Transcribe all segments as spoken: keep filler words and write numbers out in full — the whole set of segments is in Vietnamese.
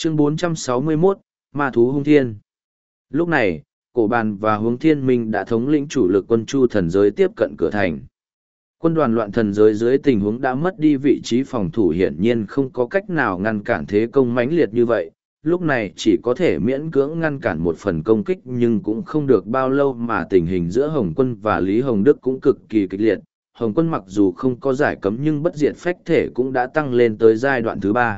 Chương bốn trăm sáu mươi mốt, Ma thú hung thiên. Lúc này, Cổ Bàn và Hướng Thiên Minh đã thống lĩnh chủ lực quân Chu thần giới tiếp cận cửa thành. Quân đoàn loạn thần giới dưới tình huống đã mất đi vị trí phòng thủ hiển nhiên không có cách nào ngăn cản thế công mãnh liệt như vậy. Lúc này chỉ có thể miễn cưỡng ngăn cản một phần công kích nhưng cũng không được bao lâu mà tình hình giữa Hồng Quân và Lý Hồng Đức cũng cực kỳ kịch liệt. Hồng Quân mặc dù không có giải cấm nhưng bất diệt phách thể cũng đã tăng lên tới giai đoạn thứ ba.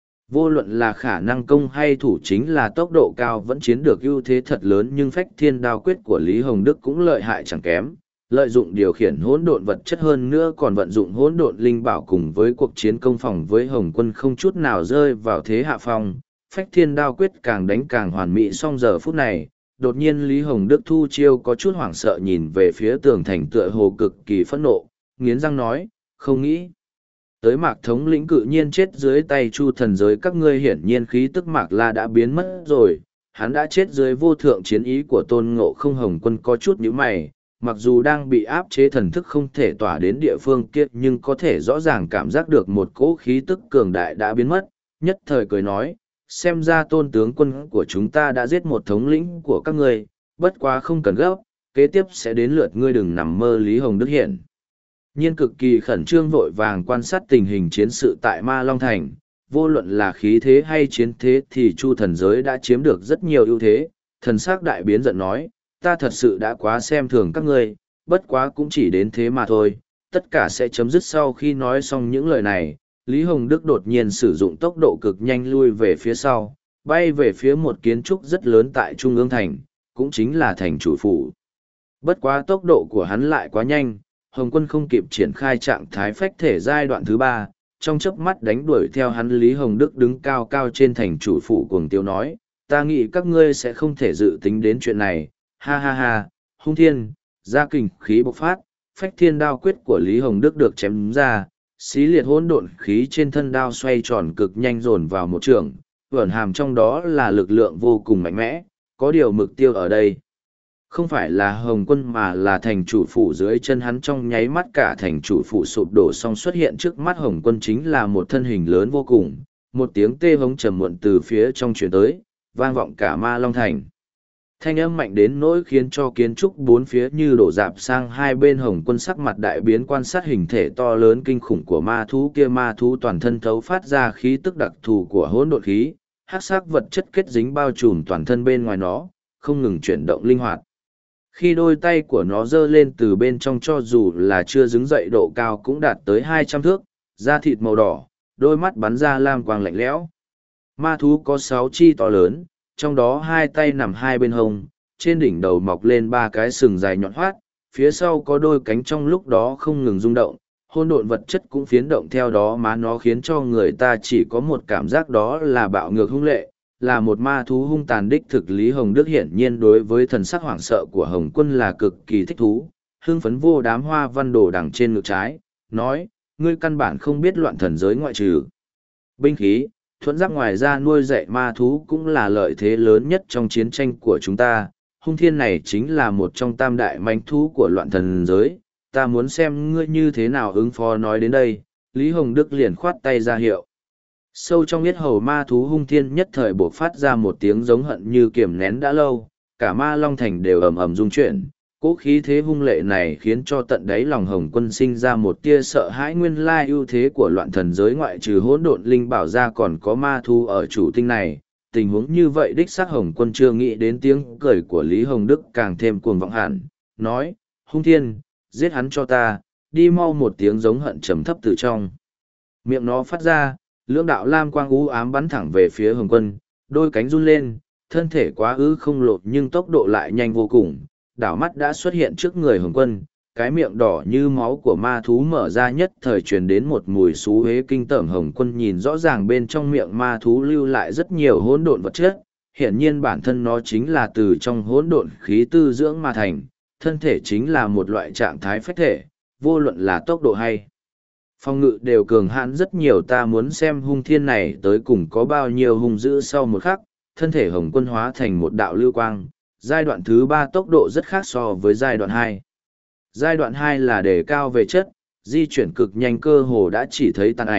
Vô luận là khả năng công hay thủ chính là tốc độ cao vẫn chiếm được ưu thế thật lớn nhưng phách thiên đao quyết của Lý Hồng Đức cũng lợi hại chẳng kém. Lợi dụng điều khiển hỗn độn vật chất hơn nữa còn vận dụng hỗn độn linh bảo cùng với cuộc chiến công phòng với Hồng Quân không chút nào rơi vào thế hạ phong. Phách thiên đao quyết càng đánh càng hoàn mỹ song giờ phút này, đột nhiên Lý Hồng Đức thu chiêu có chút hoảng sợ nhìn về phía tường thành tựa hồ cực kỳ phẫn nộ, nghiến răng nói, không nghĩ. Tới Mạc thống lĩnh cự nhiên chết dưới tay Chu thần giới các ngươi hiển nhiên khí tức Mạc La đã biến mất rồi, hắn đã chết dưới vô thượng chiến ý của Tôn Ngộ Không. Hồng Quân có chút nhíu mày, mặc dù đang bị áp chế thần thức không thể tỏa đến địa phương kia nhưng có thể rõ ràng cảm giác được một cỗ khí tức cường đại đã biến mất, nhất thời cười nói, xem ra Tôn tướng quân của chúng ta đã giết một thống lĩnh của các ngươi, bất quá không cần gấp, kế tiếp sẽ đến lượt ngươi đừng nằm mơ. Lý Hồng Đức hiện nhiên cực kỳ khẩn trương vội vàng quan sát tình hình chiến sự tại Ma Long Thành, vô luận là khí thế hay chiến thế thì Chu thần giới đã chiếm được rất nhiều ưu thế. Thần sắc đại biến giận nói, ta thật sự đã quá xem thường các ngươi, bất quá cũng chỉ đến thế mà thôi, tất cả sẽ chấm dứt. Sau khi nói xong những lời này, Lý Hồng Đức đột nhiên sử dụng tốc độ cực nhanh lui về phía sau, bay về phía một kiến trúc rất lớn tại Trung ương thành, cũng chính là thành chủ phủ. Bất quá tốc độ của hắn lại quá nhanh, Hồng Quân không kịp triển khai trạng thái phách thể giai đoạn thứ ba, trong chớp mắt đánh đuổi theo hắn. Lý Hồng Đức đứng cao cao trên thành chủ phủ cuồng tiếu nói, ta nghĩ các ngươi sẽ không thể dự tính đến chuyện này, ha ha ha, hung thiên, ra kình khí bộc phát, phách thiên đao quyết của Lý Hồng Đức được chém ra, xí liệt hỗn độn khí trên thân đao xoay tròn cực nhanh dồn vào một trường, vẩn hàm trong đó là lực lượng vô cùng mạnh mẽ, có điều mục tiêu ở đây không phải là Hồng Quân mà là thành chủ phủ. Dưới chân hắn trong nháy mắt cả thành chủ phủ sụp đổ xong xuất hiện trước mắt Hồng Quân chính là một thân hình lớn vô cùng, một tiếng tê hống trầm muộn từ phía trong truyền tới, vang vọng cả Ma Long Thành. Thanh âm mạnh đến nỗi khiến cho kiến trúc bốn phía như đổ rạp sang hai bên. Hồng Quân sắc mặt đại biến quan sát hình thể to lớn kinh khủng của ma thú kia. Ma thú toàn thân thấu phát ra khí tức đặc thù của hỗn độn khí, hắc sắc vật chất kết dính bao trùm toàn thân bên ngoài nó, không ngừng chuyển động linh hoạt. Khi đôi tay của nó giơ lên từ bên trong cho dù là chưa đứng dậy độ cao cũng đạt tới hai trăm thước, da thịt màu đỏ, đôi mắt bắn ra lam quang lạnh lẽo. Ma thú có sáu chi to lớn, trong đó hai tay nằm hai bên hông, trên đỉnh đầu mọc lên ba cái sừng dài nhọn hoắt, phía sau có đôi cánh trong lúc đó không ngừng rung động, hỗn độn vật chất cũng phiến động theo đó mà nó khiến cho người ta chỉ có một cảm giác đó là bạo ngược hung lệ, là một ma thú hung tàn đích thực. Lý Hồng Đức hiển nhiên đối với thần sắc hoảng sợ của Hồng Quân là cực kỳ thích thú, hưng phấn vô đám hoa văn đồ đằng trên ngực trái, nói, ngươi căn bản không biết loạn thần giới ngoại trừ binh khí, thuẫn giáp ngoài ra nuôi dạy ma thú cũng là lợi thế lớn nhất trong chiến tranh của chúng ta. Hung thiên này chính là một trong tam đại mãnh thú của loạn thần giới, ta muốn xem ngươi như thế nào ứng phó. Nói đến đây, Lý Hồng Đức liền khoát tay ra hiệu. Sâu trong yết hầu ma thú hung thiên nhất thời buộc phát ra một tiếng giống hận như kiềm nén đã lâu, cả Ma Long Thành đều ầm ầm rung chuyển. Cố khí thế hung lệ này khiến cho tận đáy lòng Hồng Quân sinh ra một tia sợ hãi. Nguyên lai ưu thế của loạn thần giới ngoại trừ hỗn độn linh bảo ra còn có ma thú ở chủ tinh này. Tình huống như vậy đích xác Hồng Quân chưa nghĩ đến. Tiếng cười của Lý Hồng Đức càng thêm cuồng vọng hẳn, nói, hung thiên, giết hắn cho ta, đi mau. Một tiếng giống hận trầm thấp từ trong miệng nó phát ra, lưỡng đạo lam quang u ám bắn thẳng về phía Hồng Quân, đôi cánh run lên, thân thể quá ư không lột nhưng tốc độ lại nhanh vô cùng, đảo mắt đã xuất hiện trước người Hồng Quân. Cái miệng đỏ như máu của ma thú mở ra nhất thời truyền đến một mùi xú hế kinh tởm. Hồng Quân nhìn rõ ràng bên trong miệng ma thú lưu lại rất nhiều hỗn độn vật chất, hiển nhiên bản thân nó chính là từ trong hỗn độn khí tư dưỡng mà thành, thân thể chính là một loại trạng thái phách thể, vô luận là tốc độ hay phòng ngự đều cường hãn rất nhiều. Ta muốn xem hung thiên này tới cùng có bao nhiêu hung dữ. Sau một khắc, thân thể Hồng Quân hóa thành một đạo lưu quang. Giai đoạn thứ ba tốc độ rất khác so với giai đoạn hai. Giai đoạn hai là đề cao về chất, di chuyển cực nhanh cơ hồ đã chỉ thấy tàn ảnh,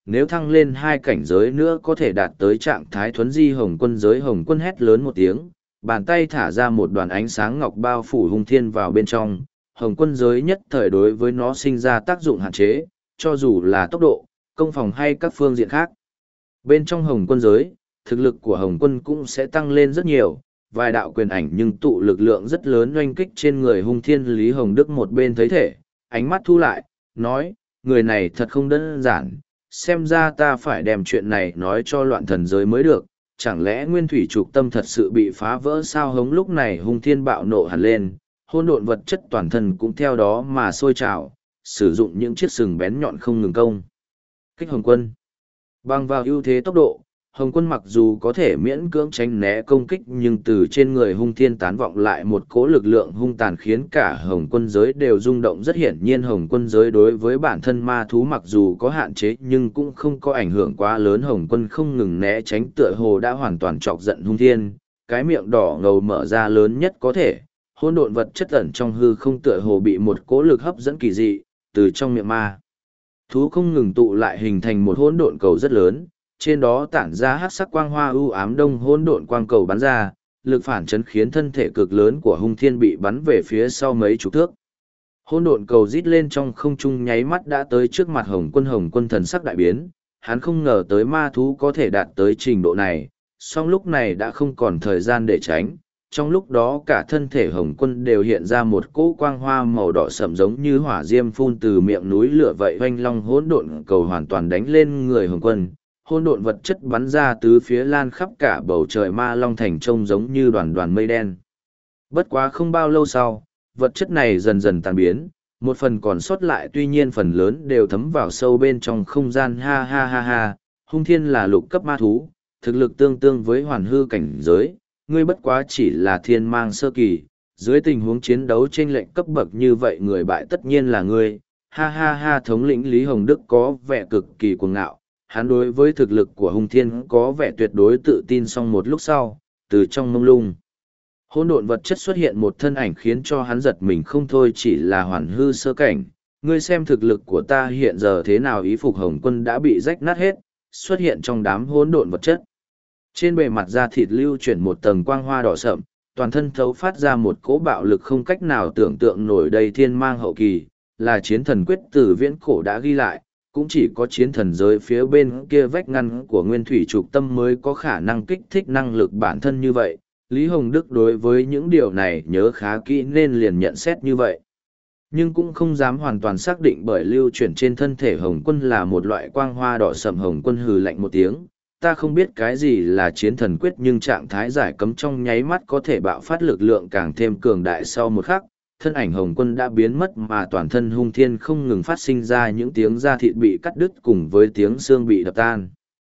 nếu thăng lên hai cảnh giới nữa có thể đạt tới trạng thái thuấn di hồng quân giới. Hồng quân hét lớn một tiếng, bàn tay thả ra một đoàn ánh sáng ngọc bao phủ hung thiên vào bên trong. Hồng quân giới nhất thời đối với nó sinh ra tác dụng hạn chế, cho dù là tốc độ, công phòng hay các phương diện khác. Bên trong hồng quân giới, thực lực của hồng quân cũng sẽ tăng lên rất nhiều, vài đạo quyền ảnh nhưng tụ lực lượng rất lớn oanh kích trên người hung thiên. Lý Hồng Đức một bên thấy thể, ánh mắt thu lại, nói, người này thật không đơn giản, xem ra ta phải đem chuyện này nói cho loạn thần giới mới được, chẳng lẽ nguyên thủy trục tâm thật sự bị phá vỡ sao? Hống lúc này hung thiên bạo nộ hẳn lên, hôn độn vật chất toàn thân cũng theo đó mà sôi trào, sử dụng những chiếc sừng bén nhọn không ngừng công kích hồng quân. Bằng vào ưu thế tốc độ, hồng quân mặc dù có thể miễn cưỡng tránh né công kích nhưng từ trên người hung thiên tán vọng lại một cỗ lực lượng hung tàn khiến cả hồng quân giới đều rung động. Rất hiển nhiên hồng quân giới đối với bản thân ma thú mặc dù có hạn chế nhưng cũng không có ảnh hưởng quá lớn. Hồng quân không ngừng né tránh tựa hồ đã hoàn toàn chọc giận hung thiên, cái miệng đỏ ngầu mở ra lớn nhất có thể, hỗn độn vật chất ẩn trong hư không tựa hồ bị một cỗ lực hấp dẫn kỳ dị từ trong miệng ma thú không ngừng tụ lại hình thành một hỗn độn cầu rất lớn, trên đó tản ra hắc sắc quang hoa ưu ám. Đông hỗn độn quang cầu bắn ra, lực phản chấn khiến thân thể cực lớn của hung thiên bị bắn về phía sau mấy chục thước. Hỗn độn cầu rít lên trong không trung nháy mắt đã tới trước mặt hồng quân. Hồng quân thần sắc đại biến, hắn không ngờ tới ma thú có thể đạt tới trình độ này, song lúc này đã không còn thời gian để tránh. Trong lúc đó cả thân thể hồng quân đều hiện ra một cỗ quang hoa màu đỏ sậm giống như hỏa diêm phun từ miệng núi lửa vậy. Oanh long hỗn độn cầu hoàn toàn đánh lên người hồng quân, hỗn độn vật chất bắn ra tứ phía lan khắp cả bầu trời. Ma long thành trông giống như đoàn đoàn mây đen. Bất quá không bao lâu sau, vật chất này dần dần tan biến, một phần còn sót lại, tuy nhiên phần lớn đều thấm vào sâu bên trong không gian. Ha ha ha ha, hung thiên là lục cấp ma thú, thực lực tương tương với hoàn hư cảnh giới, ngươi bất quá chỉ là thiên mang sơ kỳ, dưới tình huống chiến đấu chênh lệnh cấp bậc như vậy người bại tất nhiên là ngươi. Ha ha ha, thống lĩnh Lý Hồng Đức có vẻ cực kỳ cuồng ngạo, hắn đối với thực lực của hung thiên có vẻ tuyệt đối tự tin. Xong một lúc sau, từ trong mông lung hỗn độn vật chất xuất hiện một thân ảnh khiến cho hắn giật mình không thôi, chỉ là hoàn hư sơ cảnh. Ngươi xem thực lực của ta hiện giờ thế nào? Ý phục hồng quân đã bị rách nát hết, xuất hiện trong đám hỗn độn vật chất. Trên bề mặt da thịt lưu chuyển một tầng quang hoa đỏ sậm, toàn thân thấu phát ra một cỗ bạo lực không cách nào tưởng tượng nổi. Đây thiên mang hậu kỳ, là chiến thần quyết từ viễn cổ đã ghi lại, cũng chỉ có chiến thần giới phía bên kia vách ngăn của nguyên thủy trục tâm mới có khả năng kích thích năng lực bản thân như vậy. Lý Hồng Đức đối với những điều này nhớ khá kỹ nên liền nhận xét như vậy, nhưng cũng không dám hoàn toàn xác định bởi lưu chuyển trên thân thể hồng quân là một loại quang hoa đỏ sậm. Hồng quân hừ lạnh một tiếng, ta không biết cái gì là chiến thần quyết nhưng trạng thái giải cấm trong nháy mắt có thể bạo phát lực lượng càng thêm cường đại. Sau một khắc, thân ảnh hồng quân đã biến mất mà toàn thân hung thiên không ngừng phát sinh ra những tiếng da thịt bị cắt đứt cùng với tiếng xương bị đập tan.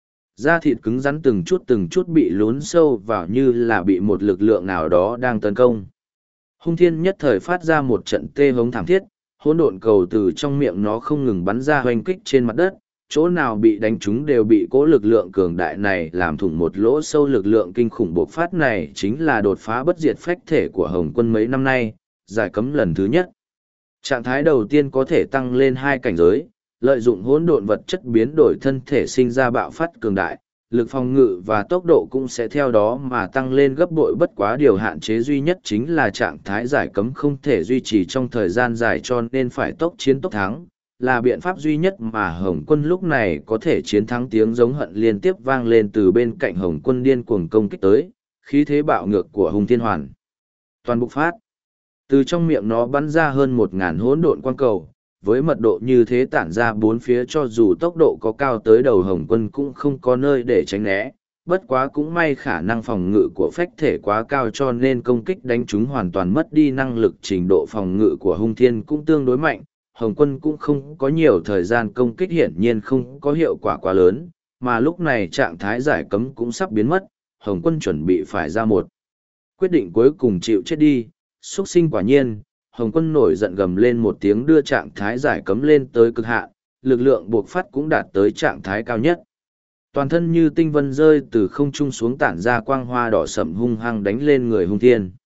Da thịt cứng rắn từng chút từng chút bị lún sâu vào như là bị một lực lượng nào đó đang tấn công. Hung thiên nhất thời phát ra một trận tê hống thảm thiết, hỗn độn cầu từ trong miệng nó không ngừng bắn ra hoành kích trên mặt đất, chỗ nào bị đánh trúng đều bị cố lực lượng cường đại này làm thủng một lỗ sâu. Lực lượng kinh khủng bộc phát này chính là đột phá bất diệt phách thể của hồng quân mấy năm nay, giải cấm lần thứ nhất. Trạng thái đầu tiên có thể tăng lên hai cảnh giới, lợi dụng hỗn độn vật chất biến đổi thân thể sinh ra bạo phát cường đại, lực phòng ngự và tốc độ cũng sẽ theo đó mà tăng lên gấp bội. Bất quá điều hạn chế duy nhất chính là trạng thái giải cấm không thể duy trì trong thời gian dài cho nên phải tốc chiến tốc thắng, là biện pháp duy nhất mà Hồng Quân lúc này có thể chiến thắng. Tiếng giống hận liên tiếp vang lên từ bên cạnh Hồng Quân điên cuồng công kích tới, khí thế bạo ngược của hung thiên hoàn toàn bộc phát. Từ trong miệng nó bắn ra hơn một ngàn hỗn độn quang cầu, với mật độ như thế tản ra bốn phía cho dù tốc độ có cao tới đầu Hồng Quân cũng không có nơi để tránh né. Bất quá cũng may khả năng phòng ngự của phách thể quá cao cho nên công kích đánh chúng hoàn toàn mất đi năng lực. Trình độ phòng ngự của hung thiên cũng tương đối mạnh, Hồng Quân cũng không có nhiều thời gian công kích, hiển nhiên không có hiệu quả quá lớn, mà lúc này trạng thái giải cấm cũng sắp biến mất, Hồng Quân chuẩn bị phải ra một quyết định cuối cùng chịu chết đi. Xuất sinh quả nhiên, Hồng Quân nổi giận gầm lên một tiếng đưa trạng thái giải cấm lên tới cực hạn, lực lượng buộc phát cũng đạt tới trạng thái cao nhất. Toàn thân như tinh vân rơi từ không trung xuống tản ra quang hoa đỏ sẫm hung hăng đánh lên người hung thiên.